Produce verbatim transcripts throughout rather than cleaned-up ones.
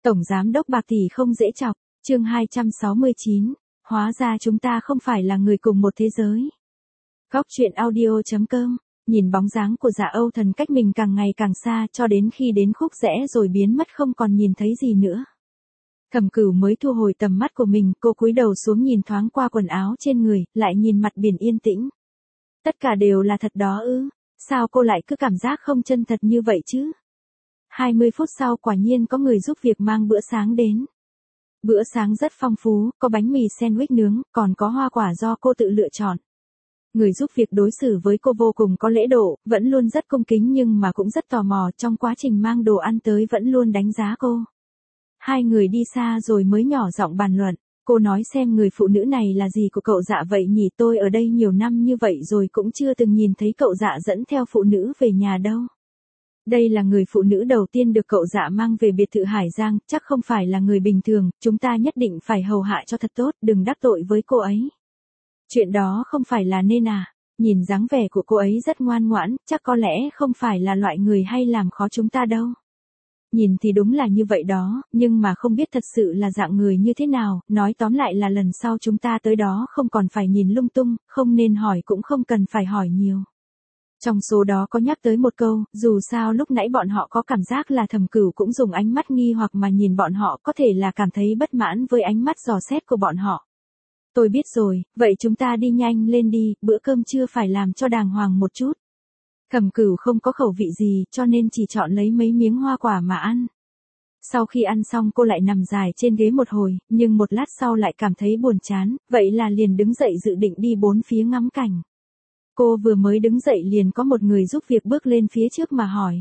Tổng giám đốc bạc tỷ không dễ chọc, chương hai trăm sáu mươi chín, hóa ra chúng ta không phải là người cùng một thế giới. Góc truyện audio chấm com, nhìn bóng dáng của Dạ Âu Thần cách mình càng ngày càng xa cho đến khi đến khúc rẽ rồi biến mất không còn nhìn thấy gì nữa. Thẩm Cửu mới thu hồi tầm mắt của mình, cô cúi đầu xuống nhìn thoáng qua quần áo trên người, lại nhìn mặt biển yên tĩnh. Tất cả đều là thật đó ư, sao cô lại cứ cảm giác không chân thật như vậy chứ? hai mươi phút sau quả nhiên có người giúp việc mang bữa sáng đến. Bữa sáng rất phong phú, có bánh mì sandwich nướng, còn có hoa quả do cô tự lựa chọn. Người giúp việc đối xử với cô vô cùng có lễ độ, vẫn luôn rất cung kính nhưng mà cũng rất tò mò, trong quá trình mang đồ ăn tới vẫn luôn đánh giá cô. Hai người đi xa rồi mới nhỏ giọng bàn luận, cô nói xem người phụ nữ này là gì của cậu Dạ vậy nhỉ, tôi ở đây nhiều năm như vậy rồi cũng chưa từng nhìn thấy cậu Dạ dẫn theo phụ nữ về nhà đâu. Đây là người phụ nữ đầu tiên được cậu Dạ mang về biệt thự Hải Giang, chắc không phải là người bình thường, chúng ta nhất định phải hầu hạ cho thật tốt, đừng đắc tội với cô ấy. Chuyện đó không phải là nên à, nhìn dáng vẻ của cô ấy rất ngoan ngoãn, chắc có lẽ không phải là loại người hay làm khó chúng ta đâu. Nhìn thì đúng là như vậy đó, nhưng mà không biết thật sự là dạng người như thế nào, nói tóm lại là lần sau chúng ta tới đó không còn phải nhìn lung tung, không nên hỏi cũng không cần phải hỏi nhiều. Trong số đó có nhắc tới một câu, dù sao lúc nãy bọn họ có cảm giác là Thẩm Cửu cũng dùng ánh mắt nghi hoặc mà nhìn bọn họ, có thể là cảm thấy bất mãn với ánh mắt dò xét của bọn họ. Tôi biết rồi, vậy chúng ta đi nhanh lên đi, bữa cơm trưa phải làm cho đàng hoàng một chút. Thẩm Cửu không có khẩu vị gì cho nên chỉ chọn lấy mấy miếng hoa quả mà ăn. Sau khi ăn xong cô lại nằm dài trên ghế một hồi, nhưng một lát sau lại cảm thấy buồn chán, vậy là liền đứng dậy dự định đi bốn phía ngắm cảnh. Cô vừa mới đứng dậy liền có một người giúp việc bước lên phía trước mà hỏi.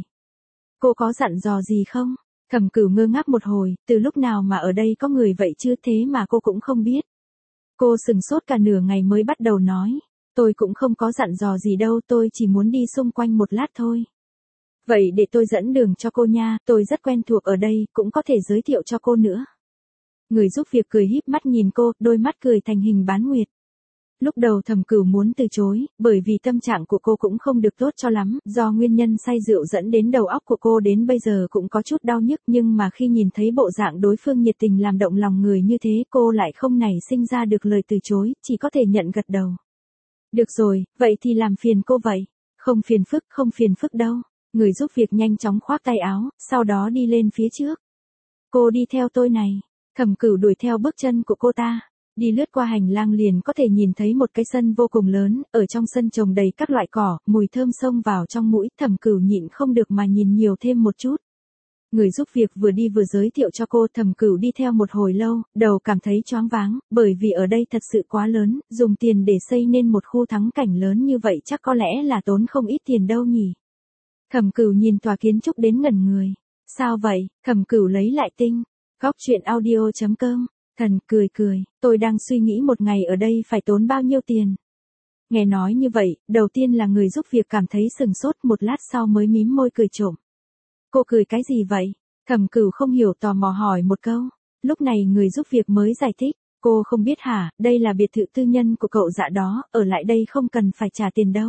Cô có dặn dò gì không? Thẩm Cửu ngơ ngác một hồi, từ lúc nào mà ở đây có người vậy chứ, thế mà cô cũng không biết. Cô sừng sốt cả nửa ngày mới bắt đầu nói. Tôi cũng không có dặn dò gì đâu, tôi chỉ muốn đi xung quanh một lát thôi. Vậy để tôi dẫn đường cho cô nha, tôi rất quen thuộc ở đây, cũng có thể giới thiệu cho cô nữa. Người giúp việc cười híp mắt nhìn cô, đôi mắt cười thành hình bán nguyệt. Lúc đầu Thẩm Cửu muốn từ chối, bởi vì tâm trạng của cô cũng không được tốt cho lắm, do nguyên nhân say rượu dẫn đến đầu óc của cô đến bây giờ cũng có chút đau nhức, nhưng mà khi nhìn thấy bộ dạng đối phương nhiệt tình làm động lòng người như thế, cô lại không nảy sinh ra được lời từ chối, chỉ có thể nhận gật đầu. Được rồi, vậy thì làm phiền cô vậy. Không phiền phức, không phiền phức đâu. Người giúp việc nhanh chóng khoác tay áo, sau đó đi lên phía trước. Cô đi theo tôi này. Thẩm Cửu đuổi theo bước chân của cô ta. Đi lướt qua hành lang liền có thể nhìn thấy một cái sân vô cùng lớn, ở trong sân trồng đầy các loại cỏ, mùi thơm xông vào trong mũi, Thẩm Cửu nhịn không được mà nhìn nhiều thêm một chút. Người giúp việc vừa đi vừa giới thiệu cho cô, Thẩm Cửu đi theo một hồi lâu, đầu cảm thấy choáng váng, bởi vì ở đây thật sự quá lớn, dùng tiền để xây nên một khu thắng cảnh lớn như vậy chắc có lẽ là tốn không ít tiền đâu nhỉ. Thẩm Cửu nhìn tòa kiến trúc đến ngẩn người. Sao vậy? Thẩm Cửu lấy lại tinh. Góc truyện audio chấm com. Thần cười cười, tôi đang suy nghĩ một ngày ở đây phải tốn bao nhiêu tiền. Nghe nói như vậy, đầu tiên là người giúp việc cảm thấy sừng sốt, một lát sau mới mím môi cười trộm. Cô cười cái gì vậy? Thẩm Cửu không hiểu tò mò hỏi một câu. Lúc này người giúp việc mới giải thích. Cô không biết hả, đây là biệt thự tư nhân của cậu Dạ đó, ở lại đây không cần phải trả tiền đâu.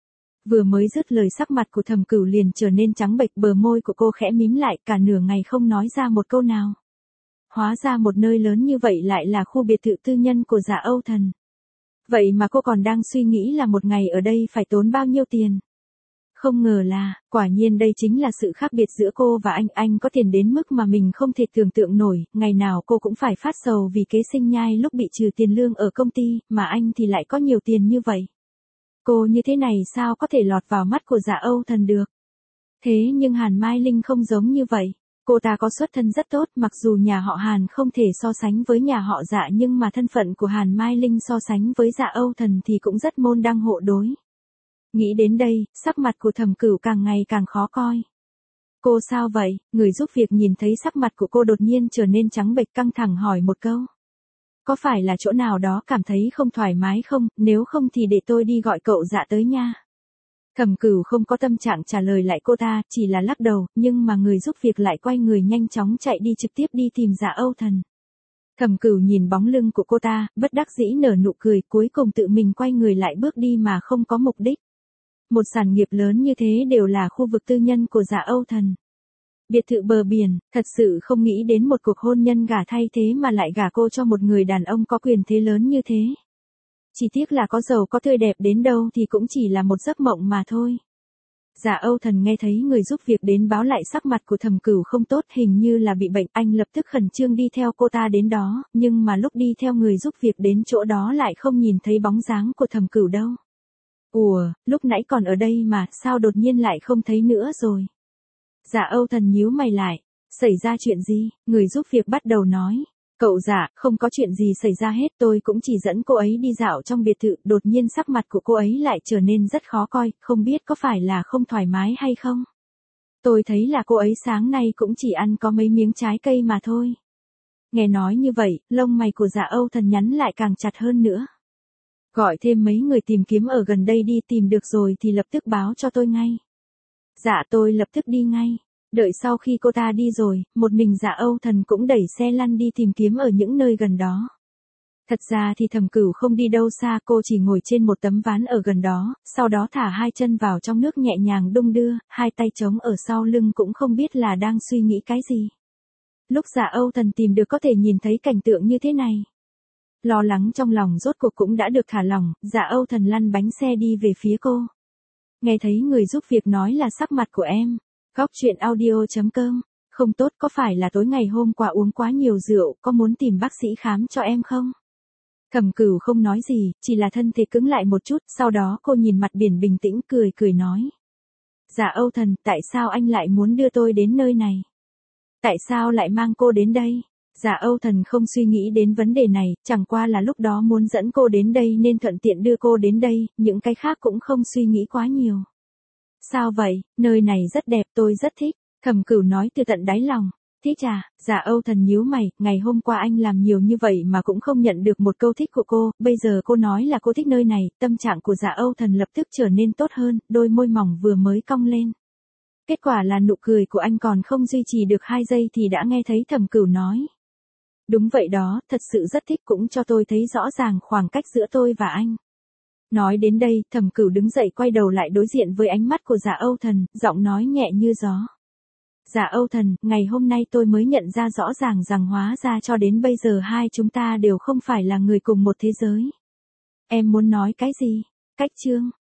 Vừa mới dứt lời sắc mặt của Thẩm Cửu liền trở nên trắng bệch, bờ môi của cô khẽ mím lại, cả nửa ngày không nói ra một câu nào. Hóa ra một nơi lớn như vậy lại là khu biệt thự tư nhân của Dạ Âu Thần. Vậy mà cô còn đang suy nghĩ là một ngày ở đây phải tốn bao nhiêu tiền. Không ngờ là, quả nhiên đây chính là sự khác biệt giữa cô và anh, anh có tiền đến mức mà mình không thể tưởng tượng nổi, ngày nào cô cũng phải phát sầu vì kế sinh nhai lúc bị trừ tiền lương ở công ty, mà anh thì lại có nhiều tiền như vậy. Cô như thế này sao có thể lọt vào mắt của Dạ Âu Thần được. Thế nhưng Hàn Mai Linh không giống như vậy. Cô ta có xuất thân rất tốt, mặc dù nhà họ Hàn không thể so sánh với nhà họ Dạ, nhưng mà thân phận của Hàn Mai Linh so sánh với Dạ Âu Thần thì cũng rất môn đăng hộ đối. Nghĩ đến đây, sắc mặt của Thẩm Cửu càng ngày càng khó coi. Cô sao vậy? Người giúp việc nhìn thấy sắc mặt của cô đột nhiên trở nên trắng bệch, căng thẳng hỏi một câu. Có phải là chỗ nào đó cảm thấy không thoải mái không, nếu không thì để tôi đi gọi cậu Dạ tới nha. Thẩm Cửu không có tâm trạng trả lời lại cô ta, chỉ là lắc đầu, nhưng mà người giúp việc lại quay người nhanh chóng chạy đi trực tiếp đi tìm Dạ Âu Thần. Thẩm Cửu nhìn bóng lưng của cô ta, bất đắc dĩ nở nụ cười, cuối cùng tự mình quay người lại bước đi mà không có mục đích. Một sản nghiệp lớn như thế đều là khu vực tư nhân của Dạ Âu Thần. Biệt thự bờ biển, thật sự không nghĩ đến một cuộc hôn nhân gả thay thế mà lại gả cô cho một người đàn ông có quyền thế lớn như thế. Chỉ tiếc là có giàu có tươi đẹp đến đâu thì cũng chỉ là một giấc mộng mà thôi. Dạ Âu Thần nghe thấy người giúp việc đến báo lại sắc mặt của Thẩm Cửu không tốt, hình như là bị bệnh, anh lập tức khẩn trương đi theo cô ta đến đó, nhưng mà lúc đi theo người giúp việc đến chỗ đó lại không nhìn thấy bóng dáng của Thẩm Cửu đâu. Ủa, lúc nãy còn ở đây mà, sao đột nhiên lại không thấy nữa rồi? Dạ Âu Thần nhíu mày lại, xảy ra chuyện gì? Người giúp việc bắt đầu nói. Cậu dạ, không có chuyện gì xảy ra hết, tôi cũng chỉ dẫn cô ấy đi dạo trong biệt thự, đột nhiên sắc mặt của cô ấy lại trở nên rất khó coi, không biết có phải là không thoải mái hay không? Tôi thấy là cô ấy sáng nay cũng chỉ ăn có mấy miếng trái cây mà thôi. Nghe nói như vậy, lông mày của Dạ Âu Thần nhắn lại càng chặt hơn nữa. Gọi thêm mấy người tìm kiếm ở gần đây đi, tìm được rồi thì lập tức báo cho tôi ngay. Dạ tôi lập tức đi ngay. Đợi sau khi cô ta đi rồi, một mình Dạ Âu Thần cũng đẩy xe lăn đi tìm kiếm ở những nơi gần đó. Thật ra thì Thẩm Cửu không đi đâu xa, cô chỉ ngồi trên một tấm ván ở gần đó, sau đó thả hai chân vào trong nước nhẹ nhàng đung đưa, hai tay trống ở sau lưng cũng không biết là đang suy nghĩ cái gì. Lúc Dạ Âu Thần tìm được có thể nhìn thấy cảnh tượng như thế này. Lo lắng trong lòng rốt cuộc cũng đã được thả lỏng, Dạ Âu Thần lăn bánh xe đi về phía cô. Nghe thấy người giúp việc nói là sắc mặt của em. Góc truyện audio chấm com, không tốt, có phải là tối ngày hôm qua uống quá nhiều rượu, có muốn tìm bác sĩ khám cho em không? Thẩm Cửu không nói gì, chỉ là thân thể cứng lại một chút, sau đó cô nhìn mặt biển bình tĩnh cười cười nói. Dạ Âu Thần, tại sao anh lại muốn đưa tôi đến nơi này? Tại sao lại mang cô đến đây? Dạ Âu Thần không suy nghĩ đến vấn đề này, chẳng qua là lúc đó muốn dẫn cô đến đây nên thuận tiện đưa cô đến đây, những cái khác cũng không suy nghĩ quá nhiều. Sao vậy, nơi này rất đẹp, tôi rất thích, Thẩm Cửu nói từ tận đáy lòng. Thích à? Dạ Âu Thần nhíu mày, ngày hôm qua anh làm nhiều như vậy mà cũng không nhận được một câu thích của cô, bây giờ cô nói là cô thích nơi này, tâm trạng của Dạ Âu Thần lập tức trở nên tốt hơn, đôi môi mỏng vừa mới cong lên. Kết quả là nụ cười của anh còn không duy trì được hai giây thì đã nghe thấy Thẩm Cửu nói. Đúng vậy đó, thật sự rất thích, cũng cho tôi thấy rõ ràng khoảng cách giữa tôi và anh. Nói đến đây, Thẩm Cửu đứng dậy quay đầu lại đối diện với ánh mắt của Dạ Âu Thần, giọng nói nhẹ như gió. Dạ Âu Thần, ngày hôm nay tôi mới nhận ra rõ ràng rằng hóa ra cho đến bây giờ hai chúng ta đều không phải là người cùng một thế giới. Em muốn nói cái gì? Cách chương.